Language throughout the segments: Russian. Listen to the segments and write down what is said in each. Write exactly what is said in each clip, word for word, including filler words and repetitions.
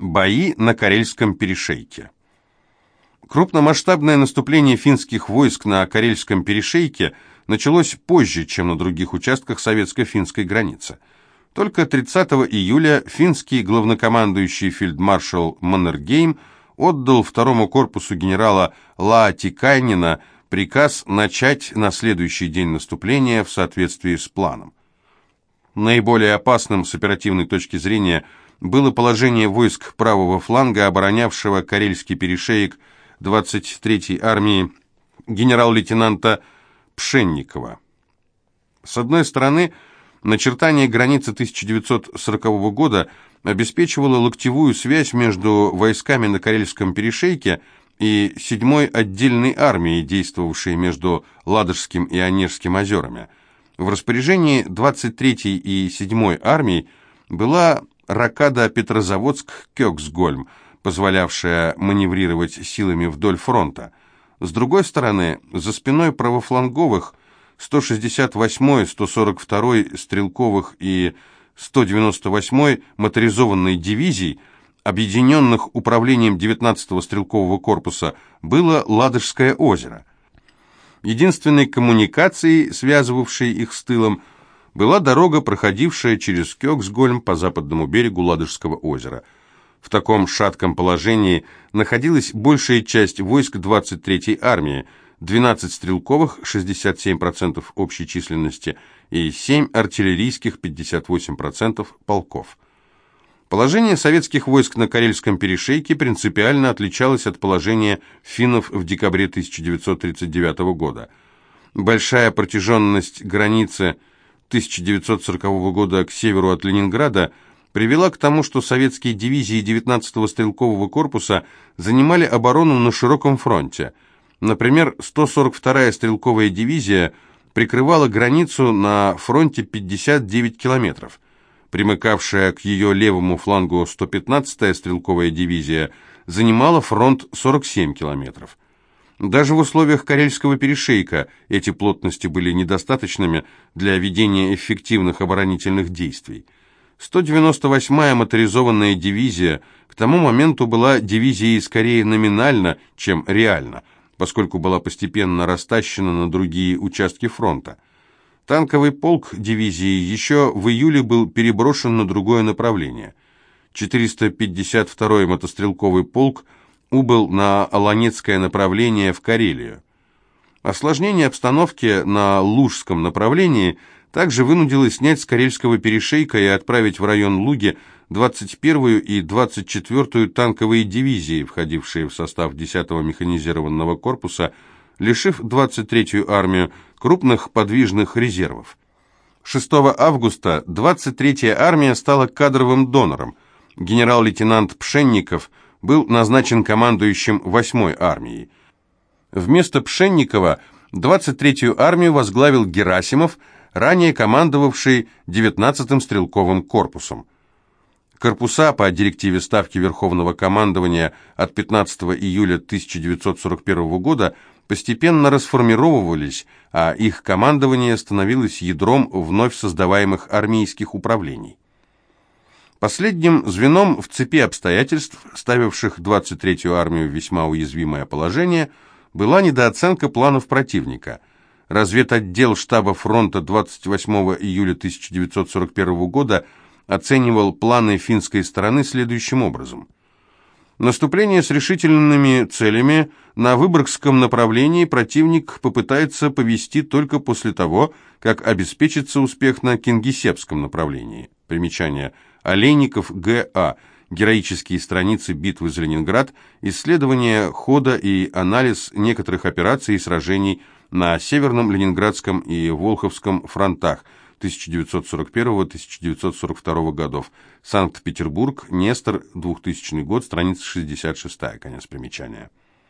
Бои на Карельском перешейке. Крупномасштабное наступление финских войск на Карельском перешейке началось позже, чем на других участках советско-финской границы. Только тридцатого июля финский главнокомандующий фельдмаршал Маннергейм отдал второму корпусу генерала Лаатикайнена приказ начать на следующий день наступления в соответствии с планом. Наиболее опасным с оперативной точки зрения было положение войск правого фланга, оборонявшего Карельский перешеек двадцать третьей армии генерал-лейтенанта Пшенникова. С одной стороны, начертание границы тысяча девятьсот сорокового года обеспечивало локтевую связь между войсками на Карельском перешейке и седьмой отдельной армией, действовавшей между Ладожским и Онежским озерами. В распоряжении двадцать третьей и седьмой армий была рокада Петрозаводск-Кёксгольм, позволявшая маневрировать силами вдоль фронта. С другой стороны, за спиной правофланговых сто шестьдесят восьмой, сто сорок второй стрелковых и сто девяносто восьмой моторизованной дивизий, объединенных управлением девятнадцатого стрелкового корпуса, было Ладожское озеро. Единственной коммуникацией, связывавшей их с тылом, была дорога, проходившая через Кёксгольм по западному берегу Ладожского озера. В таком шатком положении находилась большая часть войск двадцать третьей армии, двенадцать стрелковых, шестьдесят семь процентов общей численности, и семь артиллерийских, пятьдесят восемь процентов полков. Положение советских войск на Карельском перешейке принципиально отличалось от положения финнов в декабре тысяча девятьсот тридцать девятого года. Большая протяженность границы тысяча девятьсот сорокового года к северу от Ленинграда привела к тому, что советские дивизии девятнадцатого стрелкового корпуса занимали оборону на широком фронте. Например, сто сорок вторая стрелковая дивизия прикрывала границу на фронте пятьдесят девять километров. Примыкавшая к ее левому флангу сто пятнадцатая стрелковая дивизия занимала фронт сорок семь километров. Даже в условиях Карельского перешейка эти плотности были недостаточными для ведения эффективных оборонительных действий. сто девяносто восьмая моторизованная дивизия к тому моменту была дивизией скорее номинально, чем реально, поскольку была постепенно растащена на другие участки фронта. Танковый полк дивизии еще в июле был переброшен на другое направление. четыреста пятьдесят второй мотострелковый полк убыл на Оланецкое направление в Карелию. Осложнение обстановки на Лужском направлении также вынудило снять с Карельского перешейка и отправить в район Луги двадцать первую и двадцать четвёртую танковые дивизии, входившие в состав десятого механизированного корпуса, лишив двадцать третью армию крупных подвижных резервов. шестого августа двадцать третья армия стала кадровым донором. Генерал-лейтенант Пшенников был назначен командующим восьмой армией. Вместо Пшенникова двадцать третью армию возглавил Герасимов, ранее командовавший девятнадцатым стрелковым корпусом. Корпуса по директиве Ставки Верховного командования от пятнадцатого июля тысяча девятьсот сорок первого года постепенно расформировывались, а их командование становилось ядром вновь создаваемых армейских управлений. Последним звеном в цепи обстоятельств, ставивших двадцать третью армию в весьма уязвимое положение, была недооценка планов противника. Разведотдел штаба фронта двадцать восьмого июля тысяча девятьсот сорок первого года оценивал планы финской стороны следующим образом. Наступление с решительными целями на Выборгском направлении противник попытается повести только после того, как обеспечится успех на Кингисеппском направлении. Примечание. Олейников Г А. Героические страницы битвы за Ленинград. Исследование хода и анализ некоторых операций и сражений на Северном Ленинградском и Волховском фронтах тысяча девятьсот сорок первого — тысяча девятьсот сорок второго годов. Санкт-Петербург, Нестор, двухтысячный год, страница шестьдесят шестая, конец примечания.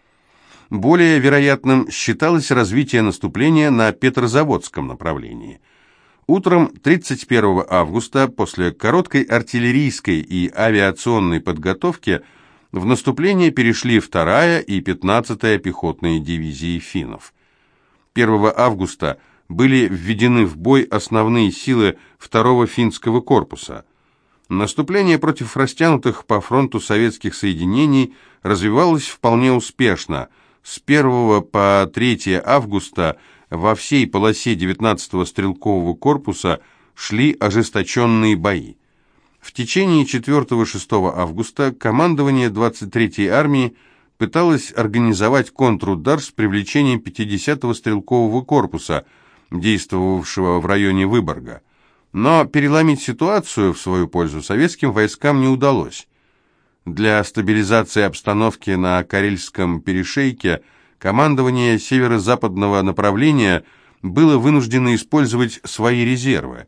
Более вероятным считалось развитие наступления на Петрозаводском направлении. Утром тридцать первого августа, после короткой артиллерийской и авиационной подготовки, в наступление перешли вторая и пятнадцатая пехотные дивизии финнов. первого августа были введены в бой основные силы второго финского корпуса. Наступление против растянутых по фронту советских соединений развивалось вполне успешно. С первого по третье августа во всей полосе девятнадцатого стрелкового корпуса шли ожесточенные бои. В течение четвёртого-шестого августа командование двадцать третьей армии пыталось организовать контрудар с привлечением пятидесятого стрелкового корпуса, действовавшего в районе Выборга. Но переломить ситуацию в свою пользу советским войскам не удалось. Для стабилизации обстановки на Карельском перешейке командование северо-западного направления было вынуждено использовать свои резервы.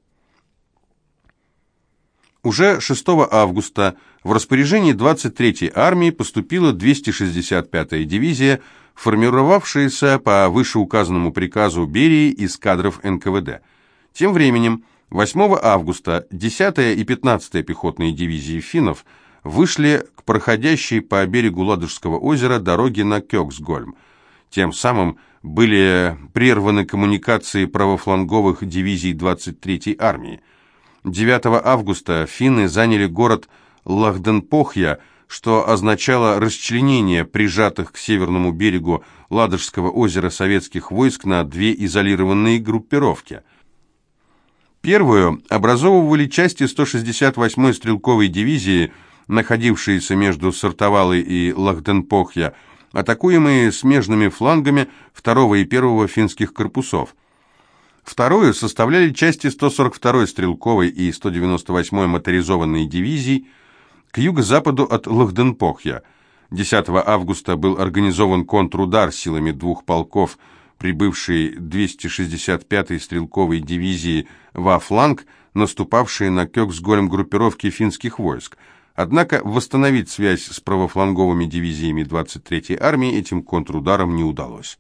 Уже шестого августа в распоряжение двадцать третьей армии поступила двести шестьдесят пятая дивизия, формировавшаяся по вышеуказанному приказу Берии из кадров эн ка вэ дэ. Тем временем восьмого августа десятая и пятнадцатая пехотные дивизии финнов вышли к проходящей по берегу Ладожского озера дороге на Кёксгольм. Тем самым были прерваны коммуникации правофланговых дивизий двадцать третьей армии. девятого августа финны заняли город Лахденпохья, что означало расчленение прижатых к северному берегу Ладожского озера советских войск на две изолированные группировки. Первую образовывали части сто шестьдесят восьмой стрелковой дивизии, находившиеся между Сартовалой и Лахденпохья, атакуемые смежными флангами второго и первого финских корпусов. Вторую составляли части сто сорок второй стрелковой и сто девяносто восьмой моторизованной дивизий к юго-западу от Лахденпохья. десятого августа был организован контрудар силами двух полков, прибывшей двести шестьдесят пятой стрелковой дивизии во фланг, наступавшей на Кёксгольм группировки финских войск. Однако восстановить связь с правофланговыми дивизиями двадцать третьей армии этим контрударом не удалось.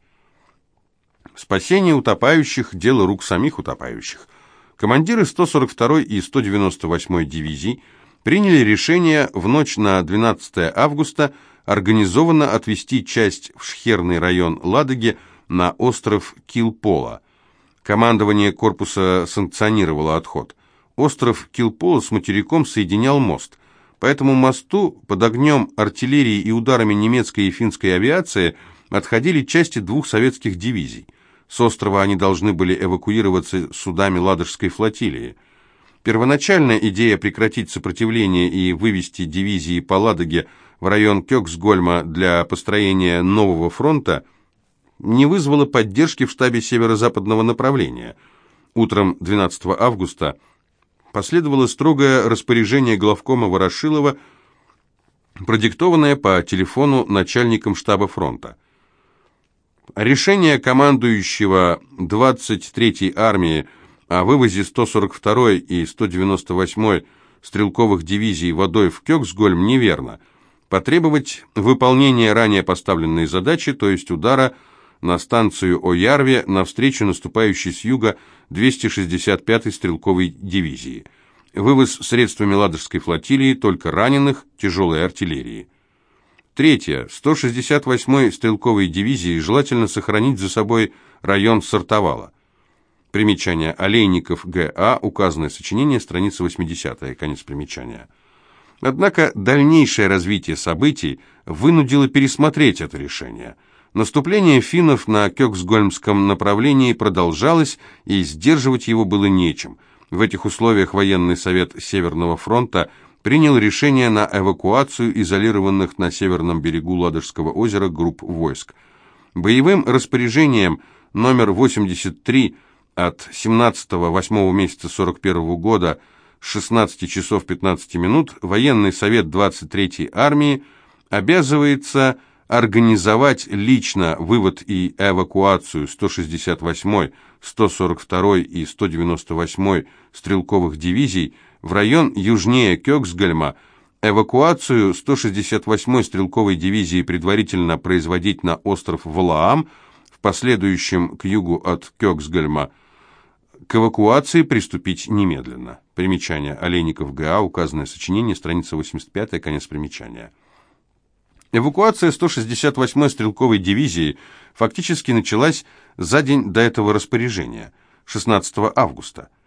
Спасение утопающих – дело рук самих утопающих. Командиры сто сорок второй и сто девяносто восьмой дивизий приняли решение в ночь на двенадцатое августа организованно отвести часть в Шхерный район Ладоги на остров Килпола. Командование корпуса санкционировало отход. Остров Килпола с материком соединял мост. По этому мосту под огнем артиллерии и ударами немецкой и финской авиации отходили части двух советских дивизий. С острова они должны были эвакуироваться судами Ладожской флотилии. Первоначальная идея прекратить сопротивление и вывести дивизии по Ладоге в район Кёксгольма для построения нового фронта не вызвала поддержки в штабе северо-западного направления. Утром двенадцатого августа последовало строгое распоряжение главкома Ворошилова, продиктованное по телефону начальником штаба фронта. Решение командующего двадцать третьей армии о вывозе сто сорок второй и сто девяносто восьмой стрелковых дивизий водой в Кёксгольм неверно. Потребовать выполнения ранее поставленной задачи, то есть удара на станцию Оярве навстречу наступающей с юга двести шестьдесят пятой стрелковой дивизии. Вывоз средствами Ладожской флотилии только раненых, тяжелой артиллерии. Третье. сто шестьдесят восьмой стрелковой дивизии желательно сохранить за собой район Сартовала. Примечание. Олейников Г А. Указанное сочинение, страница восьмидесятая. Конец примечания. Однако дальнейшее развитие событий вынудило пересмотреть это решение. Наступление финнов на Кёксгольмском направлении продолжалось, и сдерживать его было нечем. В этих условиях военный совет Северного фронта принял решение на эвакуацию изолированных на северном берегу Ладожского озера групп войск. Боевым распоряжением номер восемьдесят три от семнадцатого восьмого месяца сорок первого года с шестнадцати часов пятнадцати минут военный совет двадцать третьей армии обязывается организовать лично вывод и эвакуацию сто шестьдесят восьмой, сто сорок второй и сто девяносто восьмой стрелковых дивизий в район южнее Кёксгольма, эвакуацию сто шестьдесят восьмой стрелковой дивизии предварительно производить на остров Валаам, в последующем к югу от Кёксгольма, к эвакуации приступить немедленно. Примечание. Олейников Г А. Указанное сочинение, страница восемьдесят пятая, конец примечания. Эвакуация сто шестьдесят восьмой стрелковой дивизии фактически началась за день до этого распоряжения, шестнадцатого августа.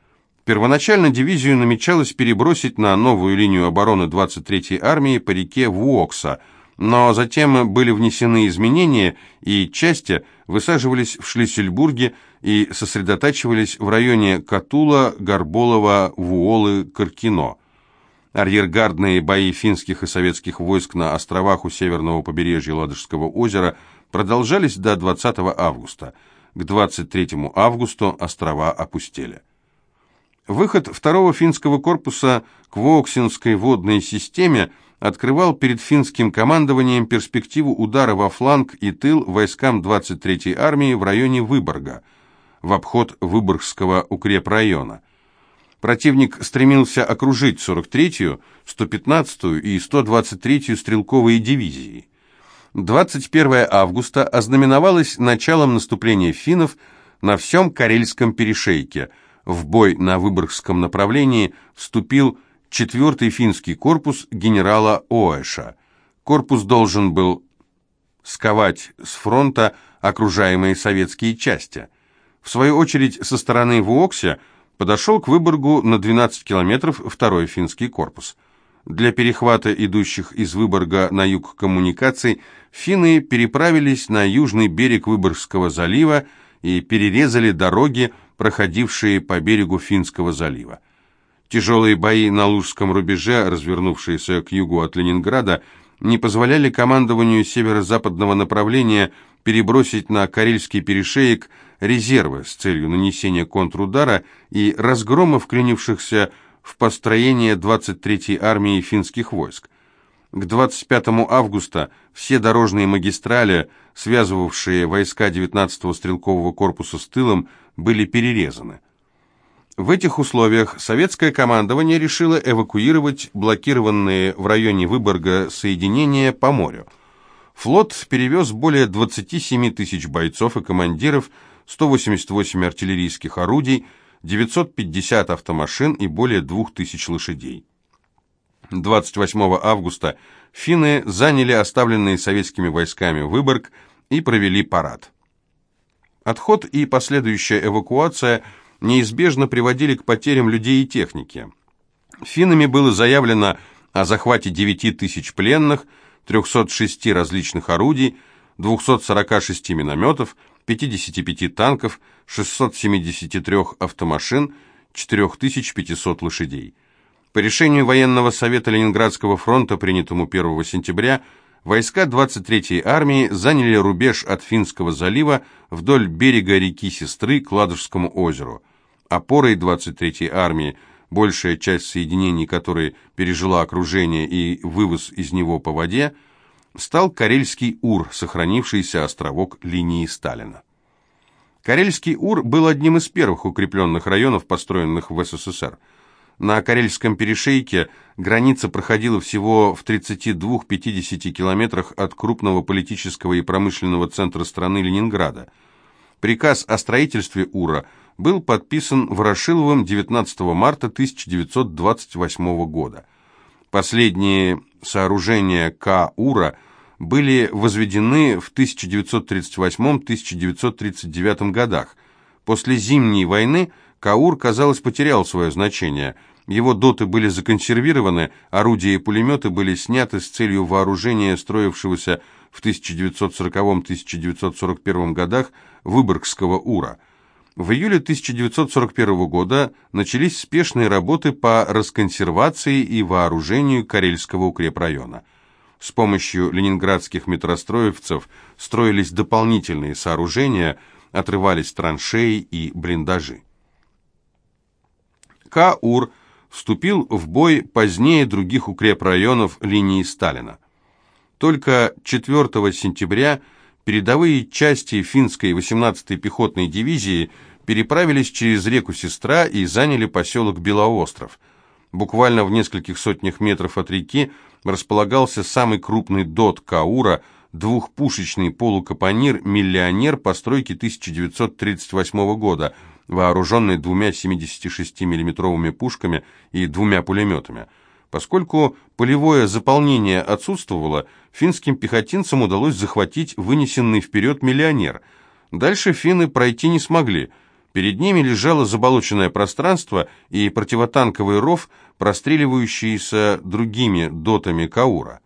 Первоначально дивизию намечалось перебросить на новую линию обороны двадцать третьей армии по реке Вуокса, но затем были внесены изменения, и части высаживались в Шлиссельбурге и сосредотачивались в районе Катула, Горболова, Вуолы, Каркино. Арьергардные бои финских и советских войск на островах у северного побережья Ладожского озера продолжались до двадцатого августа. К двадцать третьему августа острова опустели. Выход второго финского корпуса к Вуоксинской водной системе открывал перед финским командованием перспективу удара во фланг и тыл войскам двадцать третьей армии в районе Выборга, в обход Выборгского укрепрайона. Противник стремился окружить сорок третью, сто пятнадцатую и сто двадцать третью стрелковые дивизии. двадцать первого августа ознаменовалось началом наступления финнов на всем Карельском перешейке. В бой на Выборгском направлении вступил четвертый финский корпус генерала Оэша. Корпус должен был сковать с фронта окружаемые советские части. В свою очередь, со стороны Вуокся подошел к Выборгу на двенадцать километров второй финский корпус. Для перехвата идущих из Выборга на юг коммуникаций финны переправились на южный берег Выборгского залива и перерезали дороги, проходившие по берегу Финского залива. Тяжелые бои на Лужском рубеже, развернувшиеся к югу от Ленинграда, не позволяли командованию северо-западного направления перебросить на Карельский перешеек резервы с целью нанесения контрудара и разгрома вклинившихся в построение двадцать третьей армии финских войск. К двадцать пятому августа все дорожные магистрали, связывавшие войска девятнадцатого стрелкового корпуса с тылом, были перерезаны. В этих условиях советское командование решило эвакуировать блокированные в районе Выборга соединения по морю. Флот перевез более двадцати семи тысяч бойцов и командиров, сто восемьдесят восемь артиллерийских орудий, девятьсот пятьдесят автомашин и более двух тысяч лошадей. двадцать восьмого августа финны заняли оставленные советскими войсками Выборг и провели парад. Отход и последующая эвакуация неизбежно приводили к потерям людей и техники. Финнами было заявлено о захвате девяти тысяч пленных, трёхсот шести различных орудий, двухсот сорока шести минометов, пятидесяти пяти танков, шестисот семидесяти трёх автомашин, четырёх тысяч пятисот лошадей. По решению военного совета Ленинградского фронта, принятому первого сентября, войска двадцать третьей армии заняли рубеж от Финского залива вдоль берега реки Сестры к Ладожскому озеру. Опорой двадцать третьей армии, большая часть соединений которой пережила окружение и вывоз из него по воде, стал Карельский Ур, сохранившийся островок линии Сталина. Карельский Ур был одним из первых укрепленных районов, построенных в СССР. На Карельском перешейке граница проходила всего в тридцати двух-пятидесяти километрах от крупного политического и промышленного центра страны Ленинграда. Приказ о строительстве Ура был подписан Ворошиловым девятнадцатого марта тысяча девятьсот двадцать восьмого года. Последние сооружения К. Ура были возведены в тысяча девятьсот тридцать восьмом — тысяча девятьсот тридцать девятом годах. После Зимней войны Каур, казалось, потерял свое значение. Его доты были законсервированы, орудия и пулеметы были сняты с целью вооружения строившегося в тысяча девятьсот сороковом — тысяча девятьсот сорок первом годах Выборгского Ура. В июле тысяча девятьсот сорок первого года начались спешные работы по расконсервации и вооружению Карельского укрепрайона. С помощью ленинградских метростроевцев строились дополнительные сооружения, отрывались траншеи и блиндажи. К-Ур вступил в бой позднее других укрепрайонов линии Сталина. Только четвёртого сентября передовые части финской восемнадцатой пехотной дивизии переправились через реку Сестра и заняли поселок Белоостров. Буквально в нескольких сотнях метров от реки располагался самый крупный дот Каура, двухпушечный полукапонир «Миллионер» постройки тысяча девятьсот тридцать восьмого года, вооруженный двумя семидесятишестимиллиметровыми пушками и двумя пулеметами. Поскольку полевое заполнение отсутствовало, финским пехотинцам удалось захватить вынесенный вперед «Миллионер». Дальше финны пройти не смогли. Перед ними лежало заболоченное пространство и противотанковый ров, простреливающийся другими дотами Каура.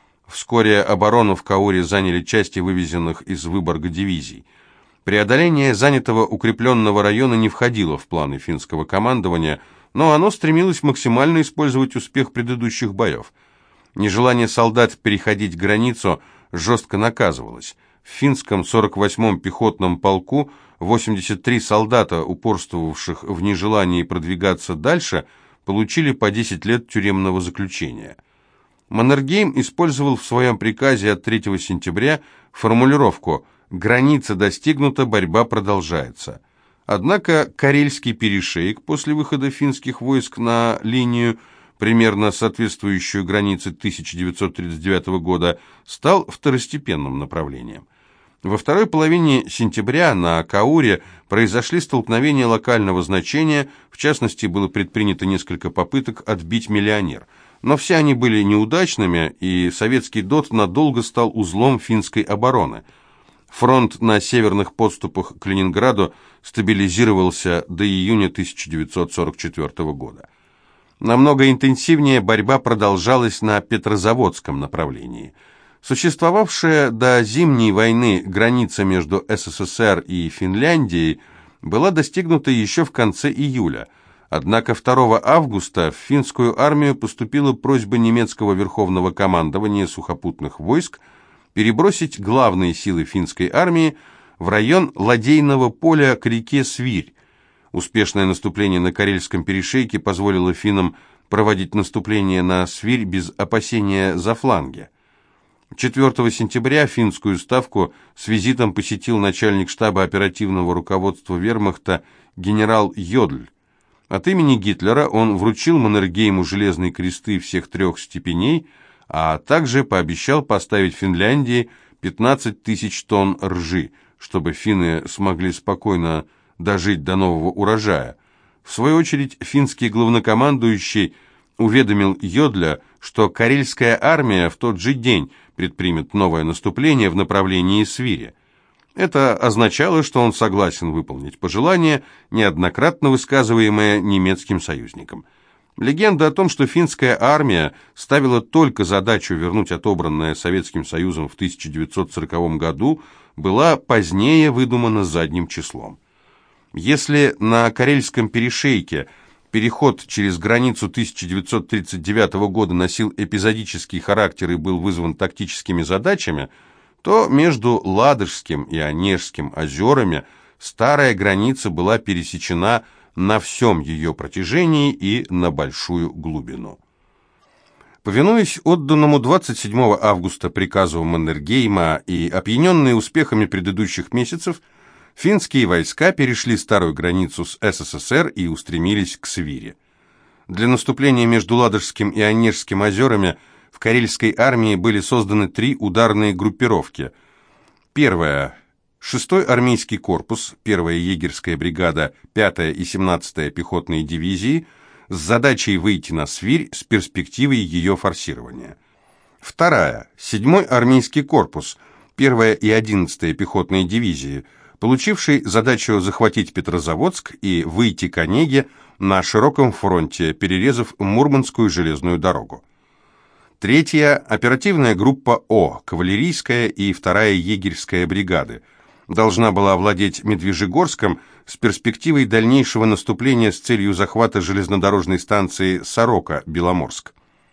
Вскоре оборону в Кауре заняли части вывезенных из Выборга дивизий. Преодоление занятого укрепленного района не входило в планы финского командования, но оно стремилось максимально использовать успех предыдущих боев. Нежелание солдат переходить границу жестко наказывалось. В финском сорок восьмом пехотном полку восемьдесят три солдата, упорствовавших в нежелании продвигаться дальше, получили по десять лет тюремного заключения. Маннергейм использовал в своем приказе от третьего сентября формулировку «Граница достигнута, борьба продолжается». Однако Карельский перешейк после выхода финских войск на линию, примерно соответствующую границе тысяча девятьсот тридцать девятого года, стал второстепенным направлением. Во второй половине сентября на Кауре произошли столкновения локального значения, в частности, было предпринято несколько попыток отбить Миллионер. Но все они были неудачными, и советский ДОТ надолго стал узлом финской обороны. Фронт на северных подступах к Ленинграду стабилизировался до июня тысяча девятьсот сорок четвёртого года. Намного интенсивнее борьба продолжалась на Петрозаводском направлении. Существовавшая до Зимней войны граница между СССР и Финляндией была достигнута еще в конце июля. Однако второго августа в финскую армию поступила просьба немецкого верховного командования сухопутных войск перебросить главные силы финской армии в район Ладейного поля к реке Свирь. Успешное наступление на Карельском перешейке позволило финнам проводить наступление на Свирь без опасения за фланги. четвёртого сентября финскую ставку с визитом посетил начальник штаба оперативного руководства вермахта генерал Йодль. От имени Гитлера он вручил Маннергейму железные кресты всех трех степеней, а также пообещал поставить Финляндии пятнадцать тысяч тонн ржи, чтобы финны смогли спокойно дожить до нового урожая. В свою очередь, финский главнокомандующий уведомил Йодля, что Карельская армия в тот же день предпримет новое наступление в направлении Свири. Это означало, что он согласен выполнить пожелание, неоднократно высказываемое немецким союзником. Легенда о том, что финская армия ставила только задачу вернуть отобранное Советским Союзом в тысяча девятьсот сороковом году, была позднее выдумана задним числом. Если на Карельском перешейке переход через границу тысяча девятьсот тридцать девятого года носил эпизодический характер и был вызван тактическими задачами, то между Ладожским и Онежским озерами старая граница была пересечена на всем ее протяжении и на большую глубину. Повинуясь отданному двадцать седьмого августа приказу Маннергейма и опьяненные успехами предыдущих месяцев, финские войска перешли старую границу с СССР и устремились к Свири. Для наступления между Ладожским и Онежским озерами в Карельской армии были созданы три ударные группировки. Первая – шестой армейский корпус, первая егерская бригада, пятая и семнадцатая пехотные дивизии с задачей выйти на Свирь с перспективой ее форсирования. Вторая – седьмой армейский корпус, первая и одиннадцатая пехотные дивизии, получивший задачу захватить Петрозаводск и выйти к Онеге на широком фронте, перерезав Мурманскую железную дорогу. Третья – оперативная группа О, кавалерийская и вторая егерская бригады, должна была овладеть Медвежьегорском с перспективой дальнейшего наступления с целью захвата железнодорожной станции Сорока-Беломорск.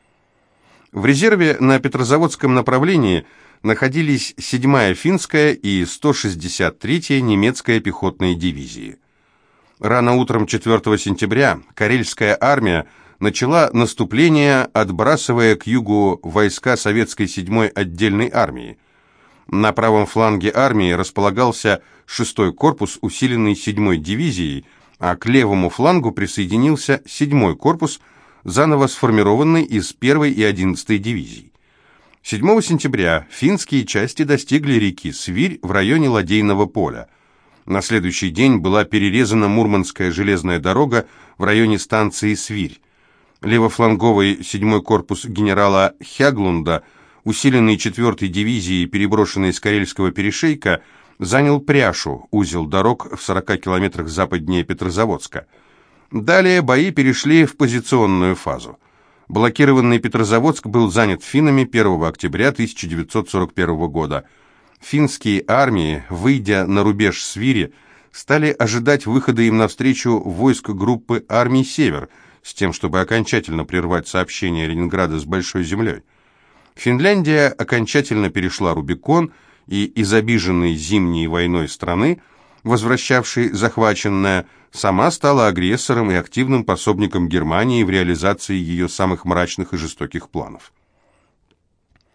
В резерве на Петрозаводском направлении находились седьмая финская и сто шестьдесят третья немецкая пехотные дивизии. Рано утром четвёртого сентября Карельская армия начала наступление, отбрасывая к югу войска советской седьмой отдельной армии. На правом фланге армии располагался шестой корпус, усиленный седьмой дивизией, а к левому флангу присоединился седьмой корпус, заново сформированный из первой и одиннадцатой дивизий. седьмого сентября финские части достигли реки Свирь в районе Ладейного поля. На следующий день была перерезана Мурманская железная дорога в районе станции Свирь. Левофланговый седьмой корпус генерала Хяглунда, усиленный четвёртой дивизией, переброшенный с Карельского перешейка, занял Пряшу, узел дорог в сорока километрах западнее Петрозаводска. Далее бои перешли в позиционную фазу. Блокированный Петрозаводск был занят финнами первого октября тысяча девятьсот сорок первого года. Финские армии, выйдя на рубеж Свири, стали ожидать выхода им навстречу войск группы армий «Север», с тем, чтобы окончательно прервать сообщение Ленинграда с Большой землей. Финляндия окончательно перешла Рубикон, и из обиженной зимней войной страны, возвращавшей захваченное, сама стала агрессором и активным пособником Германии в реализации ее самых мрачных и жестоких планов.